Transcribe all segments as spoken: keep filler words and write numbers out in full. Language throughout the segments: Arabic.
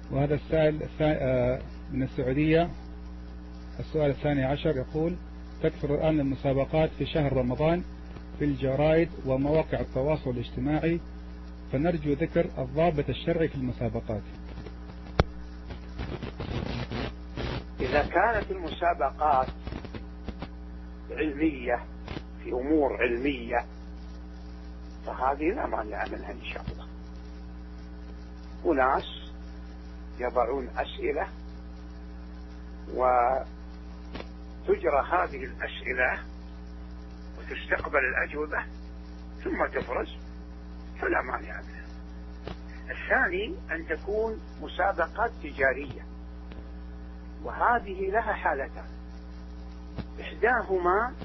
وهذا السائل من السعودية. السؤال الثاني عشر يقول: تكثر الآن المسابقات في شهر رمضان في الجرائد ومواقع التواصل الاجتماعي، فنرجو ذكر الضابط الشرعي في المسابقات. إذا كانت المسابقات علمية في أمور علمية فهذه لا مانع منها إن شاء الله. وناس يضعون أسئلة وتجرى هذه الأسئلة وتستقبل الأجوبة ثم تفرز، فلا مانع منها. الثاني أن تكون مسابقات تجارية، وهذه لها حالتان: إحداهما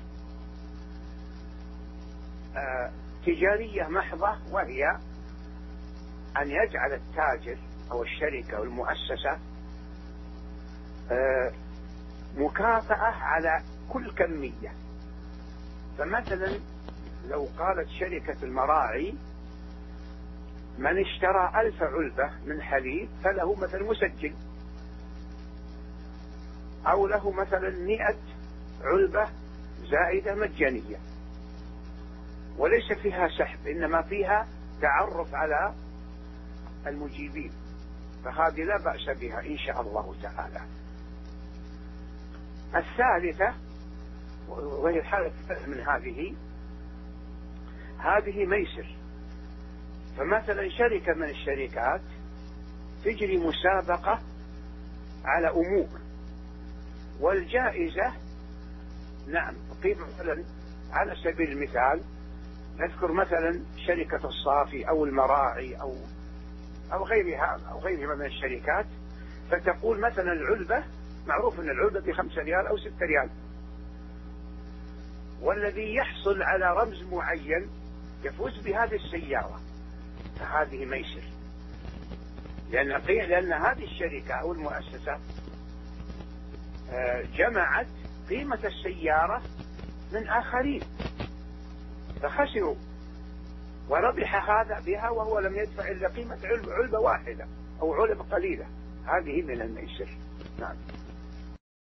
آه تجارية محضة، وهي أن يجعل التاجر أو الشركة أو المؤسسة آه مكافأة على كل كمية. فمثلا لو قالت شركة المراعي: من اشترى ألف علبة من حليب فله مثلا مسجل، أو له مثلا مئة علبة زائدة مجانية، وليس فيها سحب إنما فيها تعرف على المجيبين، فهذه لا بأس بها إن شاء الله تعالى. الثالثة وهي الحالة من هذه هذه ميسر. فمثلا شركة من الشركات تجري مسابقة على أمور، والجائزة نعم قيمة. مثلا على سبيل المثال نذكر مثلا شركة الصافي أو المراعي أو أو غيرها أو غيرها من الشركات، فتقول مثلا العلبة، معروف أن العلبة بخمسة ريال أو ستة ريال، والذي يحصل على رمز معين يفوز بهذه السيارة، فهذه ميسر، لأن لأن هذه الشركة أو المؤسسة جمعت قيمة السيارة من آخرين فخسروا، وربح هذا بها وهو لم يدفع إلا قيمة علبة واحدة أو علبة قليلة. هذه من الميسر. نعم.